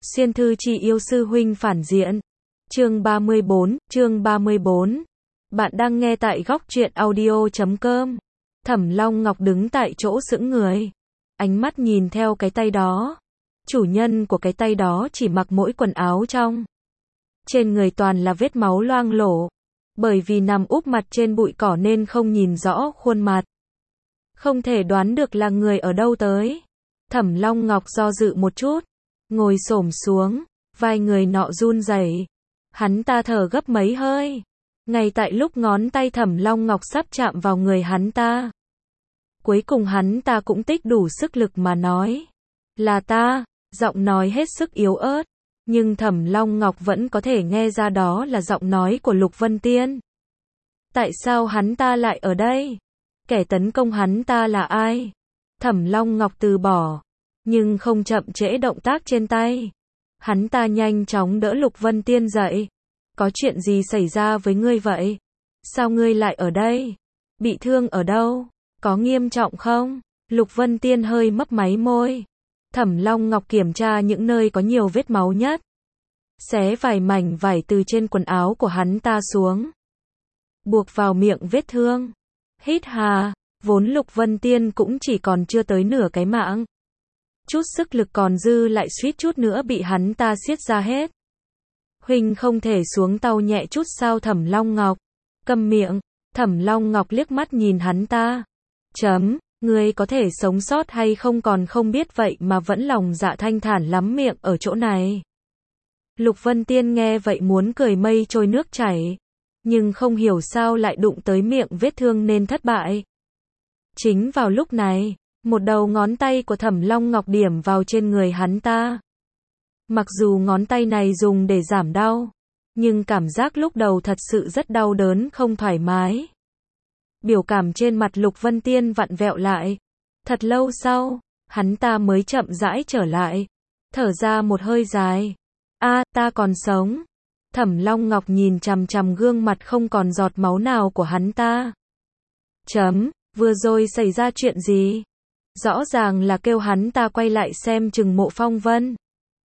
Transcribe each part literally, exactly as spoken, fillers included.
Xuyên thư chi yêu sư huynh phản diện. Chương ba mươi bốn, chương ba mươi bốn. Bạn đang nghe tại góc truyện audio chấm com. Thẩm Long Ngọc đứng tại chỗ sững người. Ánh mắt nhìn theo cái tay đó. Chủ nhân của cái tay đó chỉ mặc mỗi quần áo trong. Trên người toàn là vết máu loang lổ. Bởi vì nằm úp mặt trên bụi cỏ nên không nhìn rõ khuôn mặt. Không thể đoán được là người ở đâu tới. Thẩm Long Ngọc do dự một chút. Ngồi xổm xuống, vai người nọ run rẩy. Hắn ta thở gấp mấy hơi. Ngay tại lúc ngón tay Thẩm Long Ngọc sắp chạm vào người hắn ta. Cuối cùng hắn ta cũng tích đủ sức lực mà nói. Là ta, giọng nói hết sức yếu ớt. Nhưng Thẩm Long Ngọc vẫn có thể nghe ra đó là giọng nói của Lục Vân Tiên. Tại sao hắn ta lại ở đây? Kẻ tấn công hắn ta là ai? Thẩm Long Ngọc từ bỏ. Nhưng không chậm trễ động tác trên tay. Hắn ta nhanh chóng đỡ Lục Vân Tiên dậy. Có chuyện gì xảy ra với ngươi vậy? Sao ngươi lại ở đây? Bị thương ở đâu? Có nghiêm trọng không? Lục Vân Tiên hơi mấp máy môi. Thẩm Long Ngọc kiểm tra những nơi có nhiều vết máu nhất. Xé vài mảnh vải từ trên quần áo của hắn ta xuống. Buộc vào miệng vết thương. Hít hà, vốn Lục Vân Tiên cũng chỉ còn chưa tới nửa cái mạng. Chút sức lực còn dư lại suýt chút nữa bị hắn ta xiết ra hết. Huynh không thể xuống tàu nhẹ chút sao? Thẩm Long Ngọc. Câm miệng. Thẩm Long Ngọc liếc mắt nhìn hắn ta. Chấm, ngươi có thể sống sót hay không còn không biết vậy mà vẫn lòng dạ thanh thản lắm miệng ở chỗ này. Lục Vân Tiên nghe vậy muốn cười mây trôi nước chảy. Nhưng không hiểu sao lại đụng tới miệng vết thương nên thất bại. Chính vào lúc này, một đầu ngón tay của Thẩm Long Ngọc điểm vào trên người hắn ta. Mặc dù ngón tay này dùng để giảm đau, nhưng cảm giác lúc đầu thật sự rất đau đớn không thoải mái. Biểu cảm trên mặt Lục Vân Tiên vặn vẹo lại. Thật lâu sau, hắn ta mới chậm rãi trở lại. Thở ra một hơi dài. A, ta còn sống. Thẩm Long Ngọc nhìn chằm chằm gương mặt không còn giọt máu nào của hắn ta. Chấm, vừa rồi xảy ra chuyện gì? Rõ ràng là kêu hắn ta quay lại xem chừng Mộ Phong Vân.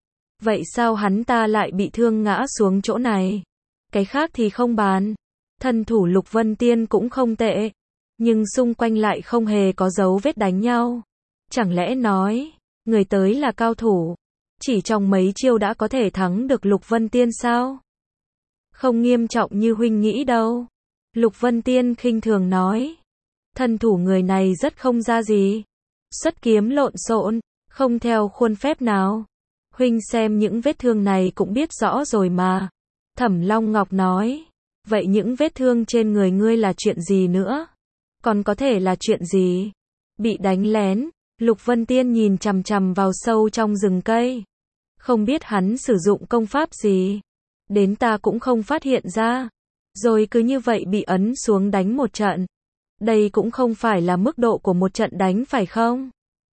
Vậy sao hắn ta lại bị thương ngã xuống chỗ này? Cái khác thì không bàn. Thân thủ Lục Vân Tiên cũng không tệ. Nhưng xung quanh lại không hề có dấu vết đánh nhau. Chẳng lẽ nói, người tới là cao thủ? Chỉ trong mấy chiêu đã có thể thắng được Lục Vân Tiên sao? Không nghiêm trọng như huynh nghĩ đâu. Lục Vân Tiên khinh thường nói. Thân thủ người này rất không ra gì. Xuất kiếm lộn xộn, không theo khuôn phép nào. Huynh xem những vết thương này cũng biết rõ rồi mà. Thẩm Long Ngọc nói. Vậy những vết thương trên người ngươi là chuyện gì nữa? Còn có thể là chuyện gì? Bị đánh lén. Lục Vân Tiên nhìn chằm chằm vào sâu trong rừng cây. Không biết hắn sử dụng công pháp gì. Đến ta cũng không phát hiện ra. Rồi cứ như vậy bị ấn xuống đánh một trận. Đây cũng không phải là mức độ của một trận đánh phải không?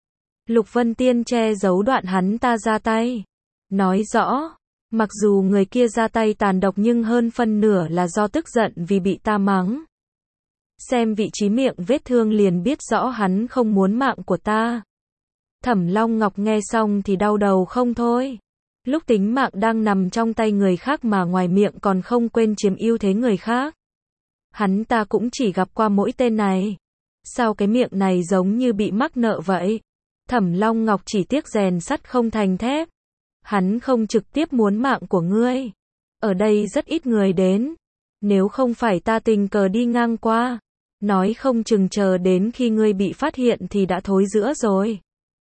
Lục Vân Tiên che giấu đoạn hắn ta ra tay. Nói rõ, mặc dù người kia ra tay tàn độc nhưng hơn phân nửa là do tức giận vì bị ta mắng. Xem vị trí miệng vết thương liền biết rõ hắn không muốn mạng của ta. Thẩm Long Ngọc nghe xong thì đau đầu không thôi. Lúc tính mạng đang nằm trong tay người khác mà ngoài miệng còn không quên chiếm ưu thế người khác. Hắn ta cũng chỉ gặp qua mỗi tên này. Sao cái miệng này giống như bị mắc nợ vậy? Thẩm Long Ngọc chỉ tiếc rèn sắt không thành thép. Hắn không trực tiếp muốn mạng của ngươi. Ở đây rất ít người đến. Nếu không phải ta tình cờ đi ngang qua, nói không chừng chờ đến khi ngươi bị phát hiện thì đã thối rữa rồi.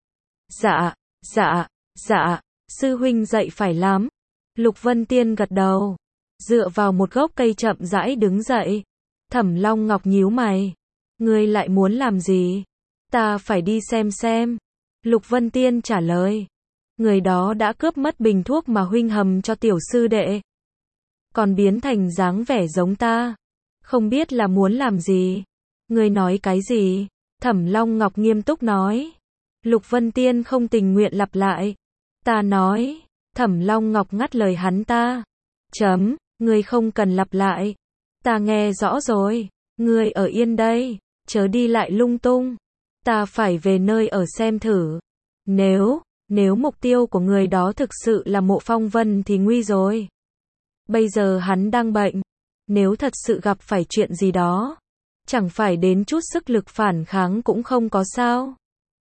Dạ, dạ, dạ, sư huynh dạy phải lắm. Lục Vân Tiên gật đầu. Dựa vào một gốc cây chậm rãi đứng dậy. Thẩm Long Ngọc nhíu mày. Ngươi lại muốn làm gì? Ta phải đi xem xem. Lục Vân Tiên trả lời. Người đó đã cướp mất bình thuốc mà huynh hầm cho tiểu sư đệ. Còn biến thành dáng vẻ giống ta. Không biết là muốn làm gì. Ngươi nói cái gì? Thẩm Long Ngọc nghiêm túc nói. Lục Vân Tiên không tình nguyện lặp lại. Ta nói. Thẩm Long Ngọc ngắt lời hắn ta. Chấm, ngươi không cần lặp lại. Ta nghe rõ rồi. Ngươi ở yên đây. Chớ đi lại lung tung. Ta phải về nơi ở xem thử. Nếu, Nếu mục tiêu của người đó thực sự là Mộ Phong Vân thì nguy rồi. Bây giờ hắn đang bệnh. Nếu thật sự gặp phải chuyện gì đó, chẳng phải đến chút sức lực phản kháng cũng không có sao.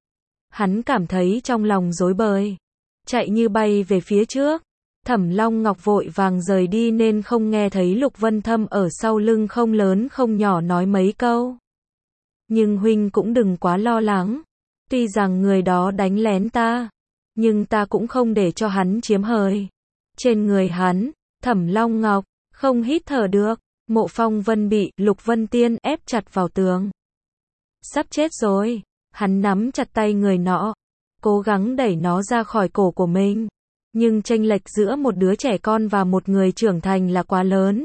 Hắn cảm thấy trong lòng rối bời. Chạy như bay về phía trước. Thẩm Long Ngọc vội vàng rời đi nên không nghe thấy Lục Vân Thâm ở sau lưng không lớn không nhỏ nói mấy câu. Nhưng huynh cũng đừng quá lo lắng. Tuy rằng người đó đánh lén ta, nhưng ta cũng không để cho hắn chiếm hời. Trên người hắn, Thẩm Long Ngọc không hít thở được. Mộ Phong Vân bị Lục Vân Tiên ép chặt vào tường. Sắp chết rồi. Hắn nắm chặt tay người nọ, cố gắng đẩy nó ra khỏi cổ của mình. Nhưng chênh lệch giữa một đứa trẻ con và một người trưởng thành là quá lớn.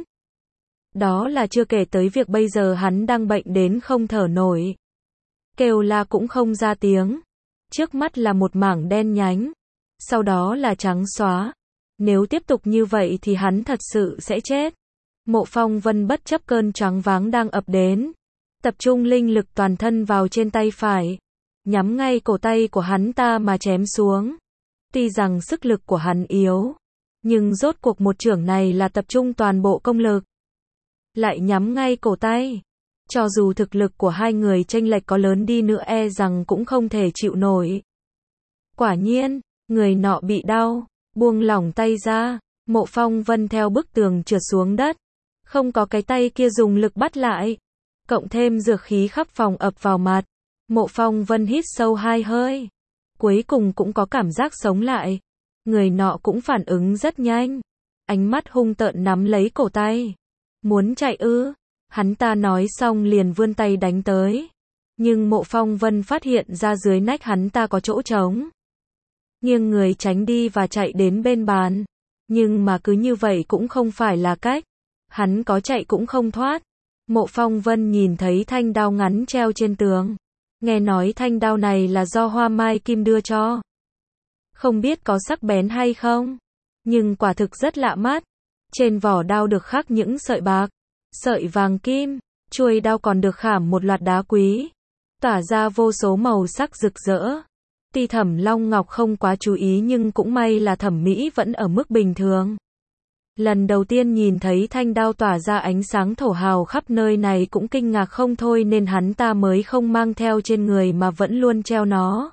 Đó là chưa kể tới việc bây giờ hắn đang bệnh đến không thở nổi. Kêu la cũng không ra tiếng. Trước mắt là một mảng đen nhánh. Sau đó là trắng xóa. Nếu tiếp tục như vậy thì hắn thật sự sẽ chết. Mộ Phong Vân bất chấp cơn choáng váng đang ập đến. Tập trung linh lực toàn thân vào trên tay phải. Nhắm ngay cổ tay của hắn ta mà chém xuống. Tuy rằng sức lực của hắn yếu, nhưng rốt cuộc một chưởng này là tập trung toàn bộ công lực. Lại nhắm ngay cổ tay. Cho dù thực lực của hai người chênh lệch có lớn đi nữa e rằng cũng không thể chịu nổi. Quả nhiên, người nọ bị đau, buông lỏng tay ra. Mộ Phong Vân theo bức tường trượt xuống đất. Không có cái tay kia dùng lực bắt lại. Cộng thêm dược khí khắp phòng ập vào mặt. Mộ Phong Vân hít sâu hai hơi. Cuối cùng cũng có cảm giác sống lại. Người nọ cũng phản ứng rất nhanh. Ánh mắt hung tợn nắm lấy cổ tay. Muốn chạy ư? Hắn ta nói xong liền vươn tay đánh tới. Nhưng Mộ Phong Vân phát hiện ra dưới nách hắn ta có chỗ trống. Nghiêng người tránh đi và chạy đến bên bàn. Nhưng mà cứ như vậy cũng không phải là cách. Hắn có chạy cũng không thoát. Mộ Phong Vân nhìn thấy thanh đao ngắn treo trên tường. Nghe nói thanh đao này là do Hoa Mai Kim đưa cho. Không biết có sắc bén hay không, nhưng quả thực rất lạ mắt. Trên vỏ đao được khắc những sợi bạc, sợi vàng kim, chuôi đao còn được khảm một loạt đá quý, tỏa ra vô số màu sắc rực rỡ. Tuy Thẩm Long Ngọc không quá chú ý nhưng cũng may là thẩm mỹ vẫn ở mức bình thường. Lần đầu tiên nhìn thấy thanh đao tỏa ra ánh sáng thổ hào khắp nơi này cũng kinh ngạc không thôi nên hắn ta mới không mang theo trên người mà vẫn luôn treo nó.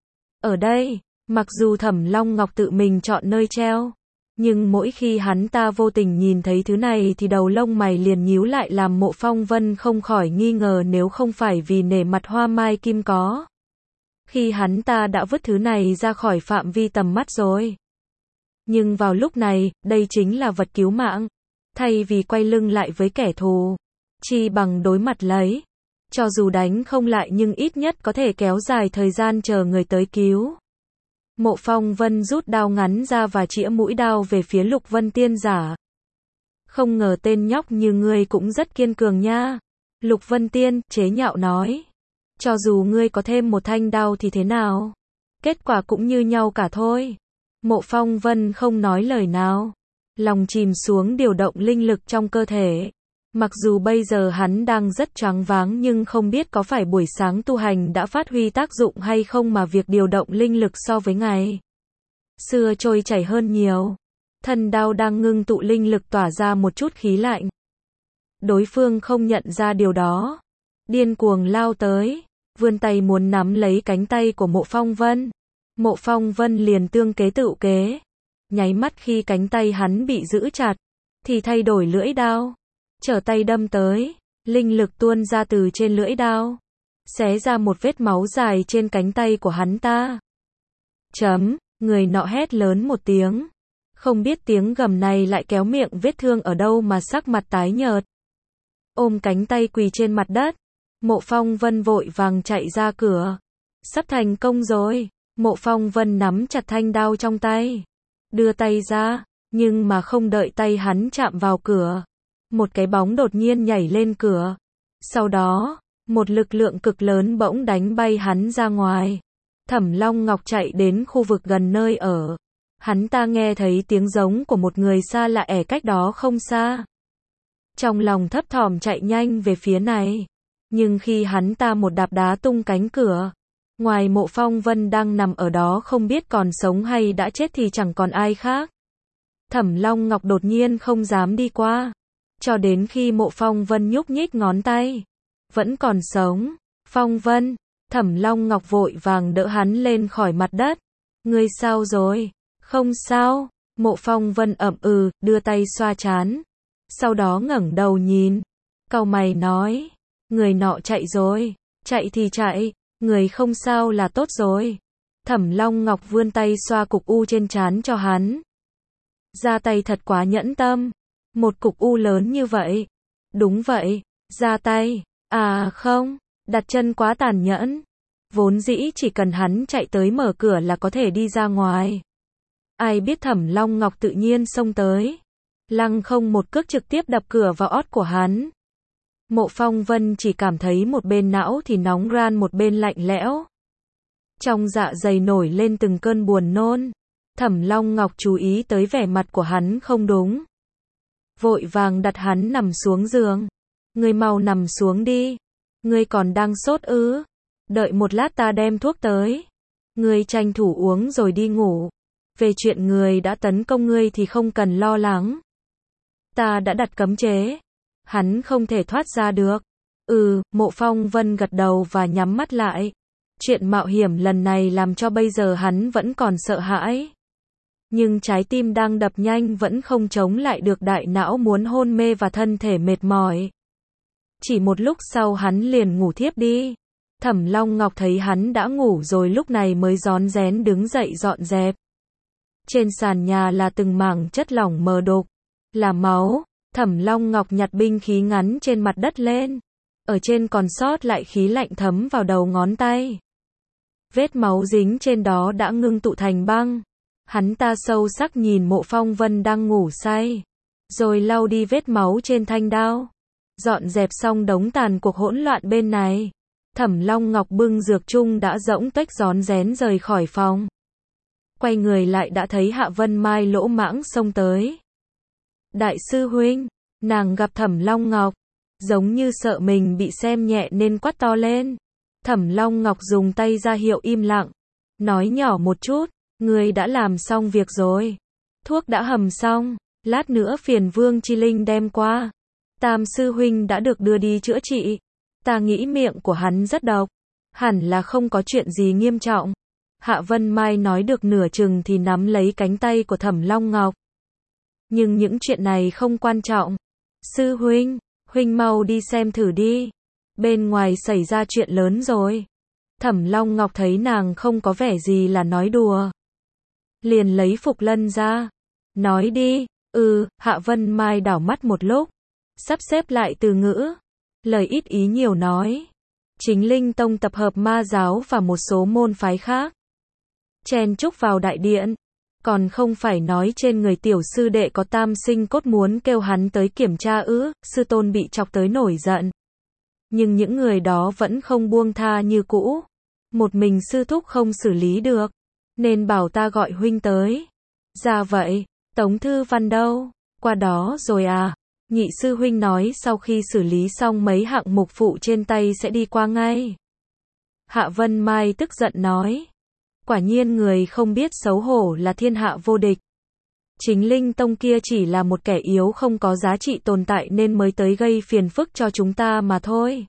Ở đây, mặc dù Thẩm Long Ngọc tự mình chọn nơi treo, nhưng mỗi khi hắn ta vô tình nhìn thấy thứ này thì đầu lông mày liền nhíu lại làm Mộ Phong Vân không khỏi nghi ngờ nếu không phải vì nể mặt Hoa Mai Kim có. Khi hắn ta đã vứt thứ này ra khỏi phạm vi tầm mắt rồi. Nhưng vào lúc này, đây chính là vật cứu mạng. Thay vì quay lưng lại với kẻ thù, chi bằng đối mặt lấy. Cho dù đánh không lại nhưng ít nhất có thể kéo dài thời gian chờ người tới cứu. Mộ Phong Vân rút đao ngắn ra và chĩa mũi đao về phía Lục Vân Tiên giả. Không ngờ tên nhóc như ngươi cũng rất kiên cường nha. Lục Vân Tiên chế nhạo nói. Cho dù ngươi có thêm một thanh đao thì thế nào? Kết quả cũng như nhau cả thôi. Mộ Phong Vân không nói lời nào. Lòng chìm xuống điều động linh lực trong cơ thể. Mặc dù bây giờ hắn đang rất choáng váng nhưng không biết có phải buổi sáng tu hành đã phát huy tác dụng hay không mà việc điều động linh lực so với ngày xưa trôi chảy hơn nhiều. Thân đao đang ngưng tụ linh lực tỏa ra một chút khí lạnh. Đối phương không nhận ra điều đó. Điên cuồng lao tới. Vươn tay muốn nắm lấy cánh tay của Mộ Phong Vân. Mộ Phong Vân liền tương kế tự kế. Nháy mắt khi cánh tay hắn bị giữ chặt, thì thay đổi lưỡi đao. Trở tay đâm tới, linh lực tuôn ra từ trên lưỡi đao. Xé ra một vết máu dài trên cánh tay của hắn ta. Chấm, người nọ hét lớn một tiếng. Không biết tiếng gầm này lại kéo miệng vết thương ở đâu mà sắc mặt tái nhợt. Ôm cánh tay quỳ trên mặt đất. Mộ Phong Vân vội vàng chạy ra cửa. Sắp thành công rồi. Mộ Phong Vân nắm chặt thanh đao trong tay. Đưa tay ra, nhưng mà không đợi tay hắn chạm vào cửa. Một cái bóng đột nhiên nhảy lên cửa. Sau đó, một lực lượng cực lớn bỗng đánh bay hắn ra ngoài. Thẩm Long Ngọc chạy đến khu vực gần nơi ở. Hắn ta nghe thấy tiếng giống của một người xa lạ ở cách đó không xa. Trong lòng thấp thỏm chạy nhanh về phía này. Nhưng khi hắn ta một đạp đá tung cánh cửa, Ngoài Mộ Phong Vân đang nằm ở đó không biết còn sống hay đã chết thì chẳng còn ai khác. Thẩm Long Ngọc đột nhiên không dám đi qua. Cho đến khi Mộ Phong Vân nhúc nhích ngón tay. Vẫn còn sống. Phong Vân. Thẩm Long Ngọc vội vàng đỡ hắn lên khỏi mặt đất. Ngươi sao rồi? Không sao. Mộ Phong Vân ậm ừ, đưa tay xoa trán. Sau đó ngẩng đầu nhìn. Cau mày nói. Người nọ chạy rồi. Chạy thì chạy. Người không sao là tốt rồi. Thẩm Long Ngọc vươn tay xoa cục u trên trán cho hắn. Ra tay thật quá nhẫn tâm. Một cục u lớn như vậy. Đúng vậy. Ra tay. À không. Đặt chân quá tàn nhẫn. Vốn dĩ chỉ cần hắn chạy tới mở cửa là có thể đi ra ngoài. Ai biết Thẩm Long Ngọc tự nhiên xông tới. Lăng không một cước trực tiếp đập cửa vào ót của hắn. Mộ Phong Vân chỉ cảm thấy một bên não thì nóng ran một bên lạnh lẽo. Trong dạ dày nổi lên từng cơn buồn nôn. Thẩm Long Ngọc chú ý tới vẻ mặt của hắn không đúng. Vội vàng đặt hắn nằm xuống giường. Ngươi mau nằm xuống đi. Ngươi còn đang sốt ư? Đợi một lát ta đem thuốc tới. Ngươi tranh thủ uống rồi đi ngủ. Về chuyện người đã tấn công ngươi thì không cần lo lắng. Ta đã đặt cấm chế. Hắn không thể thoát ra được. Ừ, Mộ Phong Vân gật đầu và nhắm mắt lại. Chuyện mạo hiểm lần này làm cho bây giờ hắn vẫn còn sợ hãi. Nhưng trái tim đang đập nhanh vẫn không chống lại được đại não muốn hôn mê và thân thể mệt mỏi. Chỉ một lúc sau hắn liền ngủ thiếp đi. Thẩm Long Ngọc thấy hắn đã ngủ rồi lúc này mới rón rén đứng dậy dọn dẹp. Trên sàn nhà là từng mảng chất lỏng mờ đục. Là máu. Thẩm Long Ngọc nhặt binh khí ngắn trên mặt đất lên. Ở trên còn sót lại khí lạnh thấm vào đầu ngón tay. Vết máu dính trên đó đã ngưng tụ thành băng. Hắn ta sâu sắc nhìn Mộ Phong Vân đang ngủ say. Rồi lau đi vết máu trên thanh đao. Dọn dẹp xong đống tàn cuộc hỗn loạn bên này. Thẩm Long Ngọc bưng dược chung đã rỗng tuếch rón rén rời khỏi phòng. Quay người lại đã thấy Hạ Vân Mai lỗ mãng xông tới. Đại sư huynh, nàng gặp Thẩm Long Ngọc. Giống như sợ mình bị xem nhẹ nên quát to lên. Thẩm Long Ngọc dùng tay ra hiệu im lặng. Nói nhỏ một chút, ngươi đã làm xong việc rồi. Thuốc đã hầm xong, lát nữa phiền Vương Chi Linh đem qua. Tam sư huynh đã được đưa đi chữa trị. Ta nghĩ miệng của hắn rất độc. Hẳn là không có chuyện gì nghiêm trọng. Hạ Vân Mai nói được nửa chừng thì nắm lấy cánh tay của Thẩm Long Ngọc. Nhưng những chuyện này không quan trọng. Sư huynh, huynh mau đi xem thử đi. Bên ngoài xảy ra chuyện lớn rồi. Thẩm Long Ngọc thấy nàng không có vẻ gì là nói đùa. Liền lấy Phục Lân ra. Nói đi. Ừ, Hạ Vân Mai đảo mắt một lúc. Sắp xếp lại từ ngữ. Lời ít ý nhiều nói. Chính Linh Tông tập hợp ma giáo và một số môn phái khác. Chen chúc vào đại điện. Còn không phải nói trên người tiểu sư đệ có tam sinh cốt muốn kêu hắn tới kiểm tra ư, sư tôn bị chọc tới nổi giận. Nhưng những người đó vẫn không buông tha như cũ. Một mình sư thúc không xử lý được. Nên bảo ta gọi huynh tới. Ra vậy, Tống Thư Văn đâu? Qua đó rồi à? Nhị sư huynh nói sau khi xử lý xong mấy hạng mục phụ trên tay sẽ đi qua ngay. Hạ Vân Mai tức giận nói. Quả nhiên người không biết xấu hổ là thiên hạ vô địch. Chính Linh Tông kia chỉ là một kẻ yếu không có giá trị tồn tại nên mới tới gây phiền phức cho chúng ta mà thôi.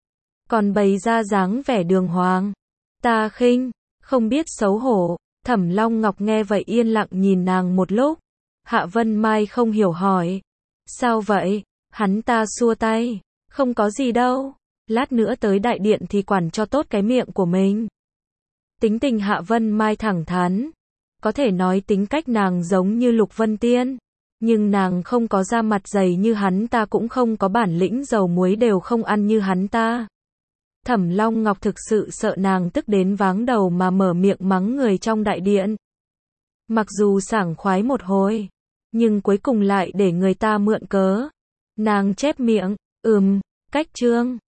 Còn bày ra dáng vẻ đường hoàng. Ta khinh, không biết xấu hổ. Thẩm Long Ngọc nghe vậy yên lặng nhìn nàng một lúc. Hạ Vân Mai không hiểu hỏi. Sao vậy? Hắn ta xua tay. Không có gì đâu. Lát nữa tới đại điện thì quản cho tốt cái miệng của mình. Tính tình Hạ Vân Mai thẳng thắn. Có thể nói tính cách nàng giống như Lục Vân Tiên. Nhưng nàng không có da mặt dày như hắn ta cũng không có bản lĩnh dầu muối đều không ăn như hắn ta. Thẩm Long Ngọc thực sự sợ nàng tức đến váng đầu mà mở miệng mắng người trong đại điện. Mặc dù sảng khoái một hồi, nhưng cuối cùng lại để người ta mượn cớ. Nàng chép miệng, ừm, cách chương.